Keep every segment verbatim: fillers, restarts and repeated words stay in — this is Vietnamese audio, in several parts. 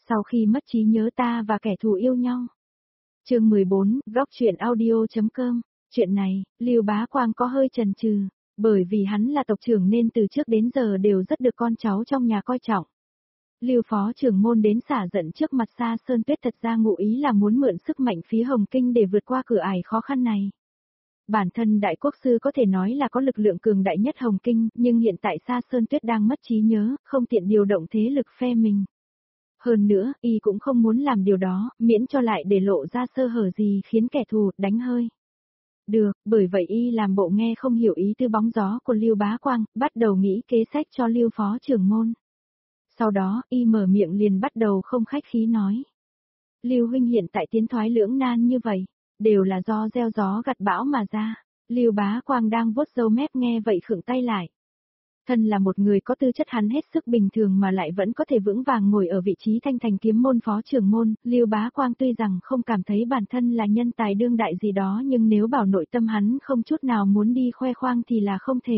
Sau khi mất trí nhớ ta và kẻ thù yêu nhau. Chương mười bốn, blog truyện audio chấm com. Chuyện này, Lưu Bá Quang có hơi chần chừ, bởi vì hắn là tộc trưởng nên từ trước đến giờ đều rất được con cháu trong nhà coi trọng. Lưu phó trưởng môn đến xả giận trước mặt Sa Sơn Tuyết thật ra ngụ ý là muốn mượn sức mạnh phía Hồng Kinh để vượt qua cửa ải khó khăn này. Bản thân đại quốc sư có thể nói là có lực lượng cường đại nhất Hồng Kinh, nhưng hiện tại Sa Sơn Tuyết đang mất trí nhớ, không tiện điều động thế lực phe mình. Hơn nữa, y cũng không muốn làm điều đó, miễn cho lại để lộ ra sơ hở gì khiến kẻ thù đánh hơi. Được, bởi vậy y làm bộ nghe không hiểu ý tư bóng gió của Lưu Bá Quang, bắt đầu nghĩ kế sách cho Lưu phó trưởng môn. Sau đó, y mở miệng liền bắt đầu không khách khí nói. Lưu huynh hiện tại tiến thoái lưỡng nan như vậy, đều là do gieo gió gặt bão mà ra. Lưu Bá Quang đang vuốt râu mép nghe vậy khựng tay lại. Thân là một người có tư chất hắn hết sức bình thường mà lại vẫn có thể vững vàng ngồi ở vị trí Thanh Thành kiếm môn phó trưởng môn, Lưu Bá Quang tuy rằng không cảm thấy bản thân là nhân tài đương đại gì đó nhưng nếu bảo nội tâm hắn không chút nào muốn đi khoe khoang thì là không thể.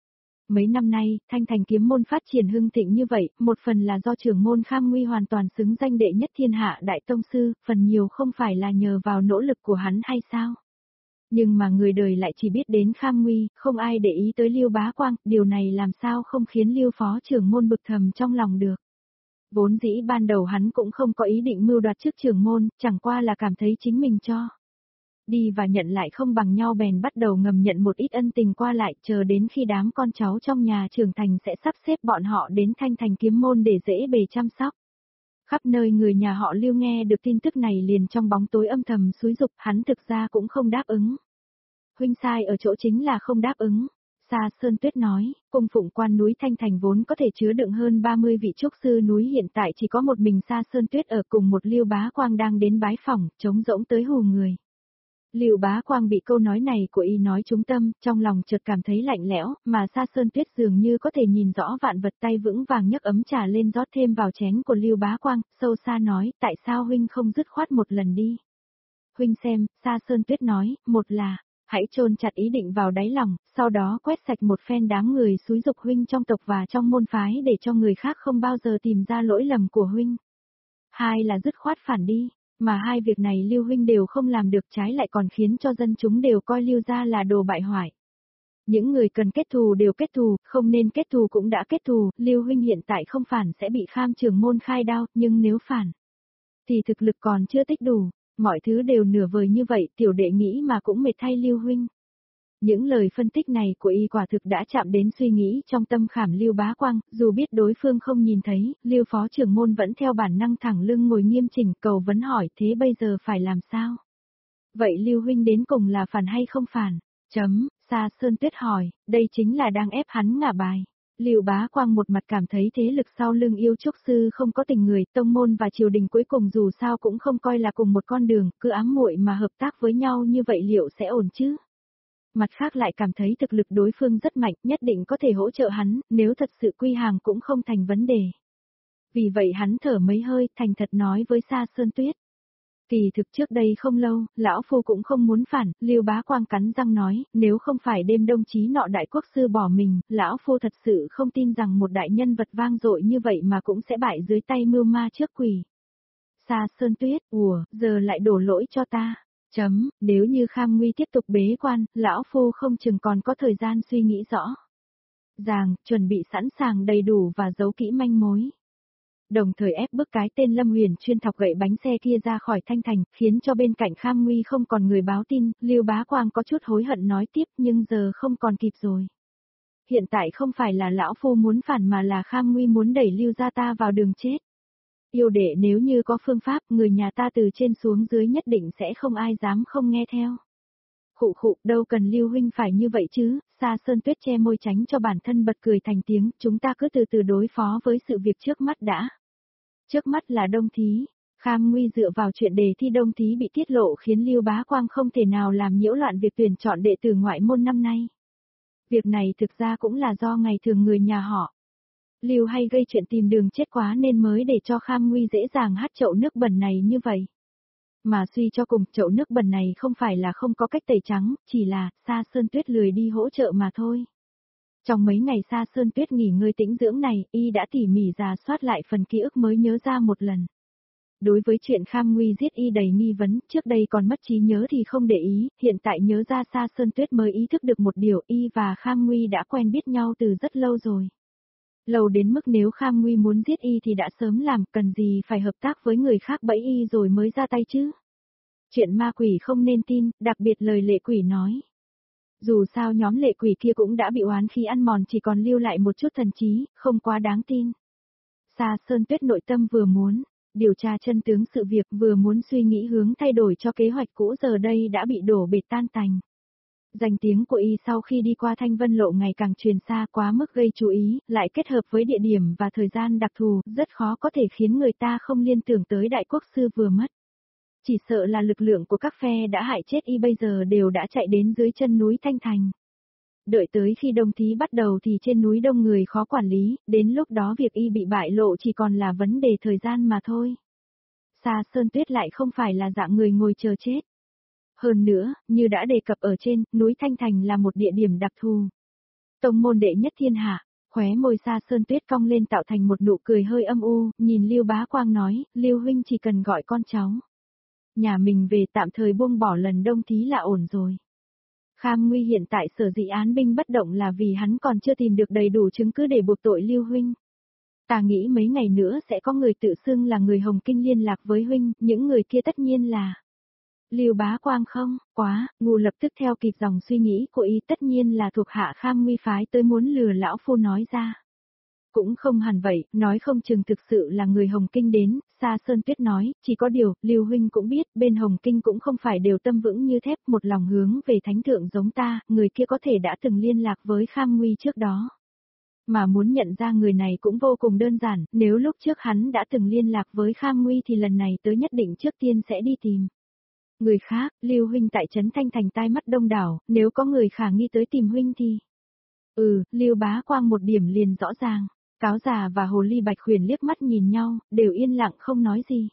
Mấy năm nay, Thanh Thành kiếm môn phát triển hưng thịnh như vậy, một phần là do trưởng môn Kham Nguy hoàn toàn xứng danh đệ nhất thiên hạ đại tông sư, phần nhiều không phải là nhờ vào nỗ lực của hắn hay sao? Nhưng mà người đời lại chỉ biết đến Kham Nguy, không ai để ý tới Lưu Bá Quang, điều này làm sao không khiến Lưu phó trưởng môn bực thầm trong lòng được. Vốn dĩ ban đầu hắn cũng không có ý định mưu đoạt chức trưởng môn, chẳng qua là cảm thấy chính mình cho đi và nhận lại không bằng nhau bèn bắt đầu ngầm nhận một ít ân tình qua lại, chờ đến khi đám con cháu trong nhà trưởng thành sẽ sắp xếp bọn họ đến Thanh Thành kiếm môn để dễ bề chăm sóc. Khắp nơi người nhà họ Lưu nghe được tin tức này liền trong bóng tối âm thầm xúi giục, hắn thực ra cũng không đáp ứng. Huynh sai ở chỗ chính là không đáp ứng. Sa Sơn Tuyết nói, cung phụng quan núi Thanh Thành vốn có thể chứa đựng hơn ba mươi vị trúc sư núi hiện tại chỉ có một mình Sa Sơn Tuyết ở cùng một Lưu Bá Quang đang đến bái phỏng, trống rỗng tới hù người. Lưu Bá Quang bị câu nói này của y nói trúng tâm, trong lòng chợt cảm thấy lạnh lẽo, mà Sa Sơn Tuyết dường như có thể nhìn rõ vạn vật tay vững vàng nhấc ấm trà lên rót thêm vào chén của Lưu Bá Quang, sâu xa nói, tại sao huynh không dứt khoát một lần đi. Huynh xem, Sa Sơn Tuyết nói, một là, hãy chôn chặt ý định vào đáy lòng, sau đó quét sạch một phen đám người xúi giục huynh trong tộc và trong môn phái để cho người khác không bao giờ tìm ra lỗi lầm của huynh. Hai là dứt khoát phản đi. Mà hai việc này Lưu huynh đều không làm được, trái lại còn khiến cho dân chúng đều coi Lưu gia là đồ bại hoại. Những người cần kết thù đều kết thù, không nên kết thù cũng đã kết thù, Lưu huynh hiện tại không phản sẽ bị Kham trưởng môn khai đao, nhưng nếu phản thì thực lực còn chưa tích đủ, mọi thứ đều nửa vời như vậy, tiểu đệ nghĩ mà cũng mệt thay Lưu huynh. Những lời phân tích này của y quả thực đã chạm đến suy nghĩ trong tâm khảm Lưu Bá Quang, dù biết đối phương không nhìn thấy, Lưu phó trưởng môn vẫn theo bản năng thẳng lưng ngồi nghiêm chỉnh, cầu vấn hỏi thế bây giờ phải làm sao? Vậy Lưu huynh đến cùng là phản hay không phản? Chấm, Sa Sơn Tuyết hỏi, đây chính là đang ép hắn ngả bài. Lưu Bá Quang một mặt cảm thấy thế lực sau lưng yêu trúc sư không có tình người, tông môn và triều đình cuối cùng dù sao cũng không coi là cùng một con đường, cứ ám muội mà hợp tác với nhau như vậy liệu sẽ ổn chứ? Mặt khác lại cảm thấy thực lực đối phương rất mạnh, nhất định có thể hỗ trợ hắn, nếu thật sự quy hàng cũng không thành vấn đề. Vì vậy hắn thở mấy hơi, thành thật nói với Sa Sơn Tuyết. Kỳ thực trước đây không lâu, lão phu cũng không muốn phản, Lưu Bá Quang cắn răng nói, nếu không phải đêm đồng chí nọ đại quốc sư bỏ mình, lão phu thật sự không tin rằng một đại nhân vật vang dội như vậy mà cũng sẽ bại dưới tay mưu ma trước quỷ. Sa Sơn Tuyết, ủa, giờ lại đổ lỗi cho ta. Chấm, nếu như Kham Nguy tiếp tục bế quan, lão phu không chừng còn có thời gian suy nghĩ rõ ràng, chuẩn bị sẵn sàng đầy đủ và giấu kỹ manh mối. Đồng thời ép bức cái tên Lâm Huyền chuyên thọc gậy bánh xe kia ra khỏi Thanh Thành, khiến cho bên cạnh Kham Nguy không còn người báo tin, Lưu Bá Quang có chút hối hận nói tiếp nhưng giờ không còn kịp rồi. Hiện tại không phải là lão phu muốn phản mà là Kham Nguy muốn đẩy Lưu gia ta vào đường chết. Yêu đệ nếu như có phương pháp, người nhà ta từ trên xuống dưới nhất định sẽ không ai dám không nghe theo. Khụ khụ, đâu cần Lưu huynh phải như vậy chứ, Sa Sơn Tuyết che môi tránh cho bản thân bật cười thành tiếng, chúng ta cứ từ từ đối phó với sự việc trước mắt đã. Trước mắt là Đông Thí, Kham Nguy dựa vào chuyện đề thi Đông Thí bị tiết lộ khiến Lưu Bá Quang không thể nào làm nhiễu loạn việc tuyển chọn đệ tử ngoại môn năm nay. Việc này thực ra cũng là do ngày thường người nhà họ Lưu hay gây chuyện tìm đường chết quá nên mới để cho Kham Nguy dễ dàng hắt chậu nước bẩn này như vậy. Mà suy cho cùng, chậu nước bẩn này không phải là không có cách tẩy trắng, chỉ là Sa Sơn Tuyết lười đi hỗ trợ mà thôi. Trong mấy ngày Sa Sơn Tuyết nghỉ ngơi tĩnh dưỡng này, y đã tỉ mỉ rà soát lại phần ký ức mới nhớ ra một lần. Đối với chuyện Kham Nguy giết y đầy nghi vấn, trước đây còn mất trí nhớ thì không để ý, hiện tại nhớ ra Sa Sơn Tuyết mới ý thức được một điều, y và Kham Nguy đã quen biết nhau từ rất lâu rồi. Lâu đến mức nếu Kham Nguy muốn giết y thì đã sớm làm, cần gì phải hợp tác với người khác bẫy y rồi mới ra tay chứ. Chuyện ma quỷ không nên tin, đặc biệt lời lệ quỷ nói. Dù sao nhóm lệ quỷ kia cũng đã bị oán khí ăn mòn, chỉ còn lưu lại một chút thần trí, không quá đáng tin. Sa Sơn Tuyết nội tâm vừa muốn điều tra chân tướng sự việc, vừa muốn suy nghĩ hướng thay đổi cho kế hoạch cũ, giờ đây đã bị đổ bệt tan tành. Danh tiếng của y sau khi đi qua Thanh Vân Lộ ngày càng truyền xa quá mức gây chú ý, lại kết hợp với địa điểm và thời gian đặc thù, rất khó có thể khiến người ta không liên tưởng tới đại quốc sư vừa mất. Chỉ sợ là lực lượng của các phe đã hại chết y bây giờ đều đã chạy đến dưới chân núi Thanh Thành. Đợi tới khi đông thí bắt đầu thì trên núi đông người khó quản lý, đến lúc đó việc y bị bại lộ chỉ còn là vấn đề thời gian mà thôi. Sa Sơn Tuyết lại không phải là dạng người ngồi chờ chết. Hơn nữa, như đã đề cập ở trên, núi Thanh Thành là một địa điểm đặc thù. Tông môn đệ nhất thiên hạ, khóe môi Sa Sơn Tuyết cong lên tạo thành một nụ cười hơi âm u, nhìn Lưu Bá Quang nói, Lưu huynh chỉ cần gọi con cháu nhà mình về tạm thời buông bỏ lần đông thí là ổn rồi. Kham Nguy hiện tại sở dĩ án binh bất động là vì hắn còn chưa tìm được đầy đủ chứng cứ để buộc tội Lưu huynh. Ta nghĩ mấy ngày nữa sẽ có người tự xưng là người Hồng Kinh liên lạc với huynh, những người kia tất nhiên là Lưu Bá Quang không, quá, ngu lập tức theo kịp dòng suy nghĩ của y, tất nhiên là thuộc hạ Kham Nguy phái tới muốn lừa lão phu nói ra. Cũng không hẳn vậy, nói không chừng thực sự là người Hồng Kinh đến, Sa Sơn Tuyết nói, chỉ có điều, Lưu huynh cũng biết, bên Hồng Kinh cũng không phải đều tâm vững như thép, một lòng hướng về thánh thượng giống ta, người kia có thể đã từng liên lạc với Kham Nguy trước đó. Mà muốn nhận ra người này cũng vô cùng đơn giản, nếu lúc trước hắn đã từng liên lạc với Kham Nguy thì lần này tới nhất định trước tiên sẽ đi tìm người khác. Lưu huynh tại trấn Thanh Thành tai mắt đông đảo, nếu có người khả nghi tới tìm huynh thì... Ừ, Lưu Bá Quang một điểm liền rõ ràng. Cáo già và hồ ly bạch khuyển liếc mắt nhìn nhau, đều yên lặng không nói gì.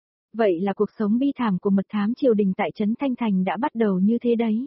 Vậy là cuộc sống bi thảm của mật thám triều đình tại trấn Thanh Thành đã bắt đầu như thế đấy.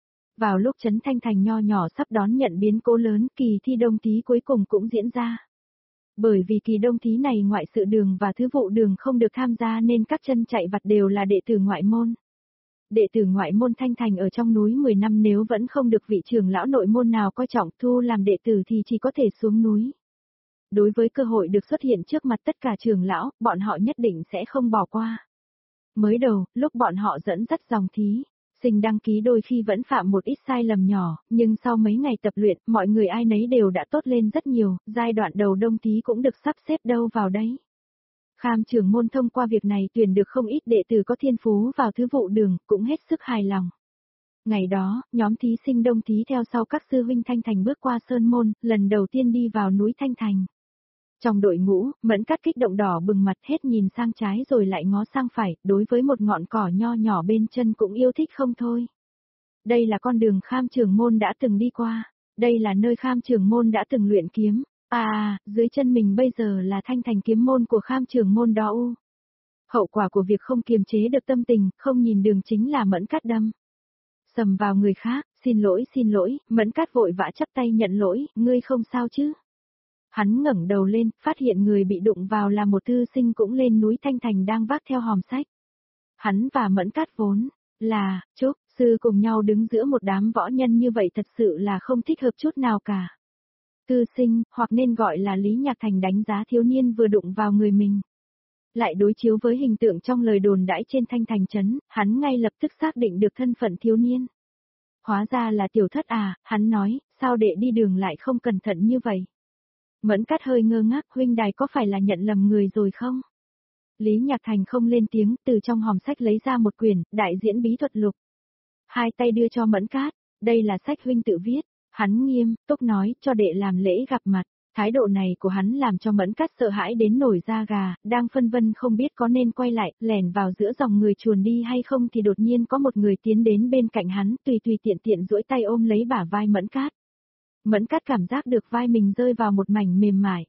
Vào lúc trấn Thanh Thành nho nhỏ sắp đón nhận biến cố lớn, kỳ thi đông thí cuối cùng cũng diễn ra. Bởi vì kỳ đông thí này ngoại sự đường và thứ vụ đường không được tham gia nên các chân chạy vặt đều là đệ tử ngoại môn. Đệ tử ngoại môn Thanh Thành ở trong núi mười năm nếu vẫn không được vị trưởng lão nội môn nào coi trọng thu làm đệ tử thì chỉ có thể xuống núi. Đối với cơ hội được xuất hiện trước mặt tất cả trưởng lão, bọn họ nhất định sẽ không bỏ qua. Mới đầu, lúc bọn họ dẫn dắt dòng thí, sinh đăng ký đôi khi vẫn phạm một ít sai lầm nhỏ, nhưng sau mấy ngày tập luyện, mọi người ai nấy đều đã tốt lên rất nhiều, giai đoạn đầu đông thí cũng được sắp xếp đâu vào đấy. Kham trưởng môn thông qua việc này tuyển được không ít đệ tử có thiên phú vào thứ vụ đường, cũng hết sức hài lòng. Ngày đó, nhóm thí sinh đông thí theo sau các sư huynh Thanh Thành bước qua sơn môn, lần đầu tiên đi vào núi Thanh Thành. Trong đội ngũ, Mẫn Cát kích động đỏ bừng mặt, hết nhìn sang trái rồi lại ngó sang phải, đối với một ngọn cỏ nho nhỏ bên chân cũng yêu thích không thôi. Đây là con đường Kham trưởng môn đã từng đi qua, đây là nơi Kham trưởng môn đã từng luyện kiếm, à, dưới chân mình bây giờ là Thanh Thành kiếm môn của Kham trưởng môn đó u. Hậu quả của việc không kiềm chế được tâm tình, không nhìn đường chính là Mẫn Cát đâm sầm vào người khác, xin lỗi xin lỗi, Mẫn Cát vội vã chắp tay nhận lỗi, ngươi không sao chứ? Hắn ngẩng đầu lên, phát hiện người bị đụng vào là một thư sinh cũng lên núi Thanh Thành đang vác theo hòm sách. Hắn và Mẫn Cát vốn là trúc sư cùng nhau đứng giữa một đám võ nhân như vậy thật sự là không thích hợp chút nào cả. Thư sinh, hoặc nên gọi là Lý Nhạc Thành đánh giá thiếu niên vừa đụng vào người mình. Lại đối chiếu với hình tượng trong lời đồn đãi trên Thanh Thành trấn, hắn ngay lập tức xác định được thân phận thiếu niên. Hóa ra là tiểu thất à, hắn nói, sao đệ đi đường lại không cẩn thận như vậy? Mẫn Cát hơi ngơ ngác, huynh đài có phải là nhận lầm người rồi không? Lý Nhạc Thành không lên tiếng, từ trong hòm sách lấy ra một quyển, đại diễn bí thuật lục. Hai tay đưa cho Mẫn Cát, đây là sách huynh tự viết. Hắn nghiêm túc nói, cho đệ làm lễ gặp mặt. Thái độ này của hắn làm cho Mẫn Cát sợ hãi đến nổi da gà, đang phân vân không biết có nên quay lại, lẻn vào giữa dòng người chuồn đi hay không thì đột nhiên có một người tiến đến bên cạnh hắn, tùy tùy tiện tiện duỗi tay ôm lấy bả vai Mẫn Cát. Mẫn Cát cảm giác được vai mình rơi vào một mảnh mềm mại.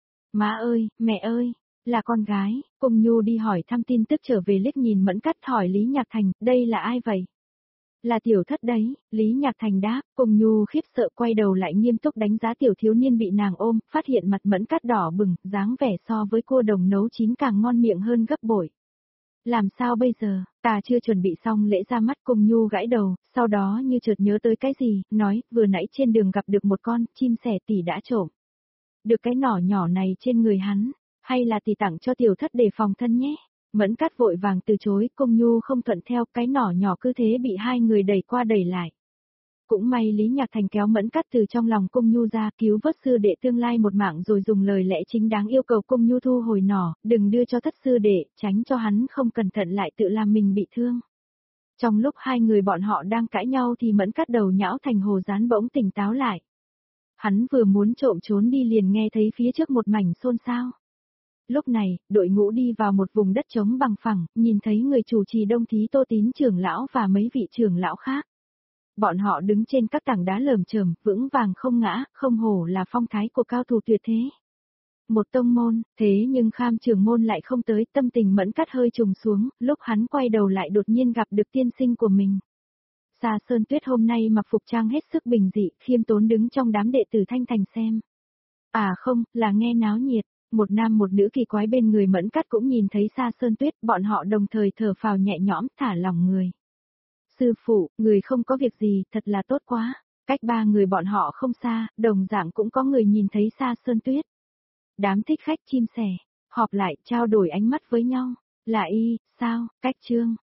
Má ơi, mẹ ơi, là con gái, cùng Nhu đi hỏi thăm tin tức trở về liếc nhìn Mẫn Cát hỏi Lý Nhạc Thành, đây là ai vậy? Là tiểu thất đấy, Lý Nhạc Thành đáp, cùng Nhu khiếp sợ quay đầu lại nghiêm túc đánh giá tiểu thiếu niên bị nàng ôm, phát hiện mặt Mẫn Cát đỏ bừng, dáng vẻ so với cua đồng nấu chín càng ngon miệng hơn gấp bội. Làm sao bây giờ, ta chưa chuẩn bị xong lễ ra mắt, cùng Nhu gãi đầu, sau đó như chợt nhớ tới cái gì, nói, vừa nãy trên đường gặp được một con chim sẻ tỷ đã trộm. Được cái nỏ nhỏ này trên người hắn, hay là tỷ tặng cho tiểu thất để phòng thân nhé. Mẫn Cát vội vàng từ chối, Cung Nhu không thuận theo, cái nỏ nhỏ cứ thế bị hai người đẩy qua đẩy lại. Cũng may Lý Nhạc Thành kéo Mẫn Cát từ trong lòng Cung Nhu ra, cứu vớt sư đệ tương lai một mạng, rồi dùng lời lẽ chính đáng yêu cầu Cung Nhu thu hồi nỏ, đừng đưa cho thất sư đệ, tránh cho hắn không cẩn thận lại tự làm mình bị thương. Trong lúc hai người bọn họ đang cãi nhau thì Mẫn Cát đầu nhão thành hồ dán bỗng tỉnh táo lại. Hắn vừa muốn trộm trốn đi liền nghe thấy phía trước một mảnh xôn xao. Lúc này, đội ngũ đi vào một vùng đất trống bằng phẳng, nhìn thấy người chủ trì Đông Thí Tô Tín trưởng lão và mấy vị trưởng lão khác. Bọn họ đứng trên các tảng đá lởm chởm, vững vàng không ngã, không hổ là phong thái của cao thủ tuyệt thế. Một tông môn, thế nhưng Kham trưởng môn lại không tới, tâm tình Mẫn Cát hơi trùng xuống, lúc hắn quay đầu lại đột nhiên gặp được tiên sinh của mình. Sa Sơn Tuyết hôm nay mặc phục trang hết sức bình dị, khiêm tốn đứng trong đám đệ tử Thanh Thành xem. À không, là nghe náo nhiệt. Một nam một nữ kỳ quái bên người Mẫn Cát cũng nhìn thấy Sa Sơn Tuyết, bọn họ đồng thời thở phào nhẹ nhõm, thả lòng người. Sư phụ, người không có việc gì, thật là tốt quá. Cách ba người bọn họ không xa, đồng dạng cũng có người nhìn thấy Sa Sơn Tuyết. Đám thích khách chim sẻ, họp lại, trao đổi ánh mắt với nhau. Là y, sao, cách trương.